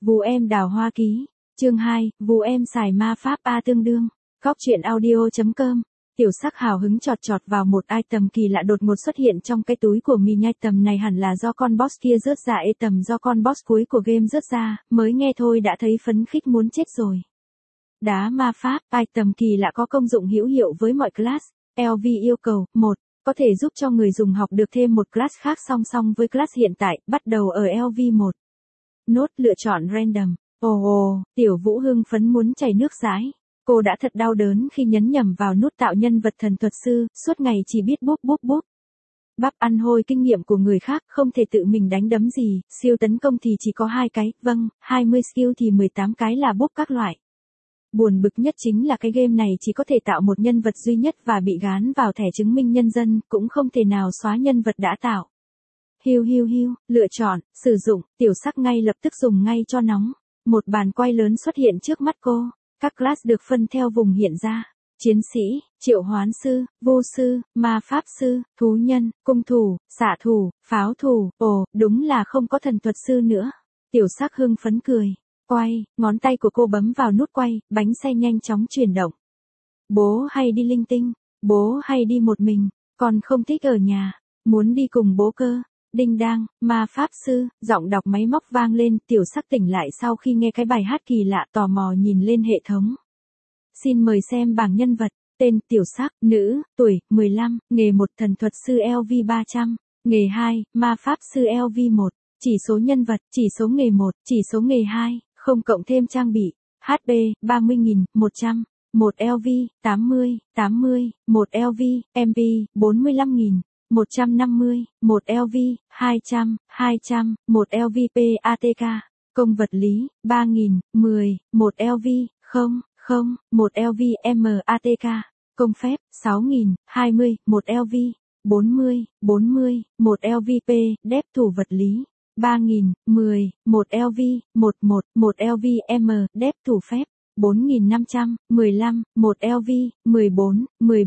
Vú em đào hoa ký. Chương 2, vú em xài ma pháp A tương đương. Góc truyện audio.com. Tiểu sắc hào hứng chọt chọt vào một item kỳ lạ đột ngột xuất hiện trong cái túi của mình. Item này hẳn là do con boss kia rớt ra. Item do con boss cuối của game rớt ra, mới nghe thôi đã thấy phấn khích muốn chết rồi. Đá ma pháp. Item kỳ lạ có công dụng hữu hiệu với mọi class. LV yêu cầu 1. Có thể giúp cho người dùng học được thêm một class khác song song với class hiện tại, bắt đầu ở LV1. Nốt lựa chọn random. Ồ, Tiểu Vũ hưng phấn muốn chảy nước dãi. Cô đã thật đau đớn khi nhấn nhầm vào nút tạo nhân vật thần thuật sư, suốt ngày chỉ biết búp búp búp. Bắp ăn hôi kinh nghiệm của người khác, không thể tự mình đánh đấm gì, siêu tấn công thì chỉ có 2 cái, 20 skill thì 18 cái là búp các loại. Buồn bực nhất chính là cái game này chỉ có thể tạo một nhân vật duy nhất và bị gán vào thẻ chứng minh nhân dân, cũng không thể nào xóa nhân vật đã tạo. Hiu, lựa chọn, sử dụng, tiểu sắc ngay lập tức dùng ngay cho nóng. Một bàn quay lớn xuất hiện trước mắt cô, các class được phân theo vùng hiện ra. Chiến sĩ, triệu hoán sư, vô sư, ma pháp sư, thú nhân, cung thủ, xạ thủ, pháo thủ. Ồ, đúng là không có thần thuật sư nữa. Tiểu sắc hưng phấn cười. Quay, ngón tay của cô bấm vào nút quay, bánh xe nhanh chóng chuyển động. Bố hay đi linh tinh, bố hay đi một mình, con không thích ở nhà, muốn đi cùng bố cơ. Đinh đang, ma pháp sư, giọng đọc máy móc vang lên, tiểu sắc tỉnh lại sau khi nghe cái bài hát kỳ lạ, tò mò nhìn lên hệ thống. Xin mời xem bảng nhân vật, tên tiểu sắc, nữ, tuổi, 15, nghề 1 thần thuật sư LV 300, nghề 2, ma pháp sư LV 1, chỉ số nhân vật, chỉ số nghề 1, chỉ số nghề 2, không cộng thêm trang bị, HP, 30.000, 100, 1 LV, 80, 1 LV, MP, 45.000. 150, 1 LV, 200, 1 LVP ATK, công vật lý, 3000, 10, 1 LV, 0, 1 LV M ATK, công phép, 6000, 20, 1 LV, 40, 1 LVP, đép thủ vật lý, 3000, 10, 1 LV, 11, 1 LV M, đép thủ phép. 4500, 15, 1 LV, 14,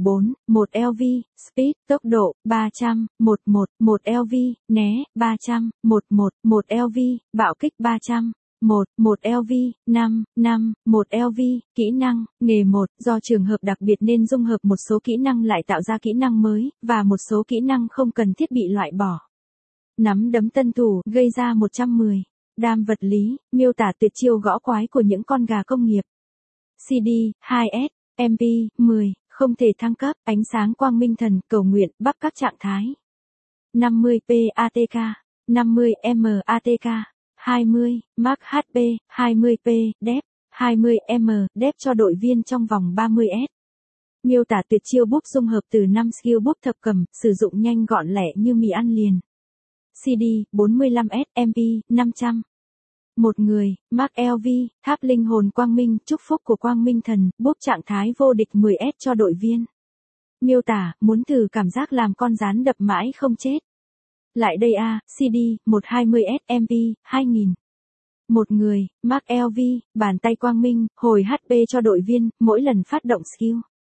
1 LV, speed, tốc độ, 300, 11, 1 LV, né, 300, 11, 1 LV, bạo kích 300, 1 LV, 5, 1 LV, kỹ năng, nghề 1, do trường hợp đặc biệt nên dung hợp một số kỹ năng lại tạo ra kỹ năng mới, và một số kỹ năng không cần thiết bị loại bỏ. Nắm đấm tân thủ, gây ra 110. Đam vật lý, miêu tả tuyệt chiêu gõ quái của những con gà công nghiệp. CD, 2S, MP, 10, không thể thăng cấp, ánh sáng quang minh thần, cầu nguyện, bắp các trạng thái. 50P ATK, 50M ATK, 20, Mark HP, 20P, đép, 20M, đép cho đội viên trong vòng 30S. Miêu tả tuyệt chiêu búp dung hợp từ 5 skill búp thập cẩm, sử dụng nhanh gọn lẹ như mì ăn liền. CD, 45S, MP, 500. Một người, Mark LV, tháp linh hồn quang minh, chúc phúc của quang minh thần, búp trạng thái vô địch 10S cho đội viên. Miêu tả, muốn thử cảm giác làm con rán đập mãi không chết. Lại đây CD, 120S MP, 2000. Một người, Mark LV, bàn tay quang minh, hồi HP cho đội viên, mỗi lần phát động skill.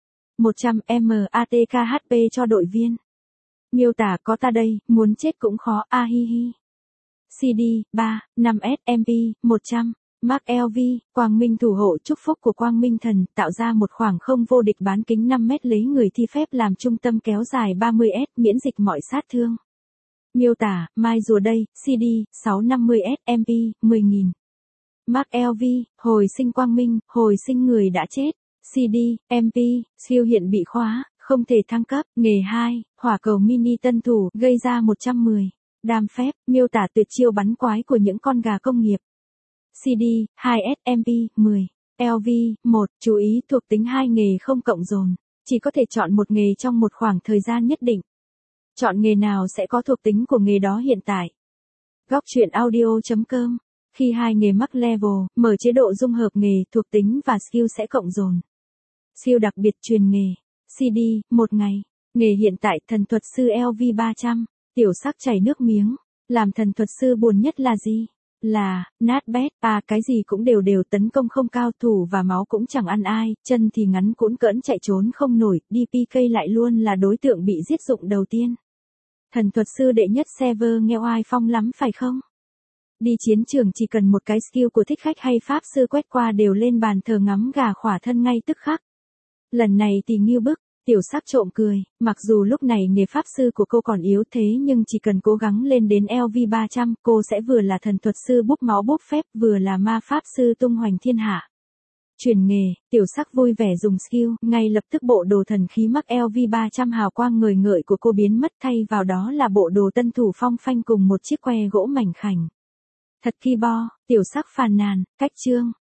100M ATK HP cho đội viên. Miêu tả có ta đây, muốn chết cũng khó, hi. CD, 3, 5S MP, 100, Mark LV, Quang Minh thủ hộ chúc phúc của Quang Minh thần, tạo ra một khoảng không vô địch bán kính 5 mét lấy người thi phép làm trung tâm kéo dài 30S, miễn dịch mọi sát thương. Miêu tả, mai rùa đây, CD, 650S MP, 10.000. Mark LV, hồi sinh Quang Minh, hồi sinh người đã chết. CD, MP, siêu hiện bị khóa, không thể thăng cấp, nghề 2, hỏa cầu mini tân thủ, gây ra 110. Đam phép, miêu tả tuyệt chiêu bắn quái của những con gà công nghiệp. CD, 2S MP, 10. LV, 1, chú ý thuộc tính 2 nghề không cộng dồn. Chỉ có thể chọn một nghề trong một khoảng thời gian nhất định. Chọn nghề nào sẽ có thuộc tính của nghề đó hiện tại. Góc truyện audio.com. Khi 2 nghề mắc level, mở chế độ dung hợp nghề, thuộc tính và skill sẽ cộng dồn. Siêu đặc biệt truyền nghề. CD, 1 ngày. Nghề hiện tại thần thuật sư LV 300. Tiểu sắc chảy nước miếng. Làm thần thuật sư buồn nhất là gì? Là, nát bét, cái gì cũng đều tấn công không cao, thủ và máu cũng chẳng ăn ai, chân thì ngắn cũn cỡn chạy trốn không nổi, đi PK lại luôn là đối tượng bị giết dụng đầu tiên. Thần thuật sư đệ nhất server nghe oai phong lắm phải không? Đi chiến trường chỉ cần một cái skill của thích khách hay pháp sư quét qua đều lên bàn thờ ngắm gà khỏa thân ngay tức khắc. Lần này thì nghiêu bức, tiểu sắc trộm cười, mặc dù lúc này nghề pháp sư của cô còn yếu thế nhưng chỉ cần cố gắng lên đến LV300 cô sẽ vừa là thần thuật sư búp máu búp phép vừa là ma pháp sư tung hoành thiên hạ. Chuyển nghề, tiểu sắc vui vẻ dùng skill, ngay lập tức bộ đồ thần khí mắc LV300 hào quang ngời ngợi của cô biến mất thay vào đó là bộ đồ tân thủ phong phanh cùng một chiếc que gỗ mảnh khảnh. Thật ki bo, tiểu sắc phàn nàn, cách chương.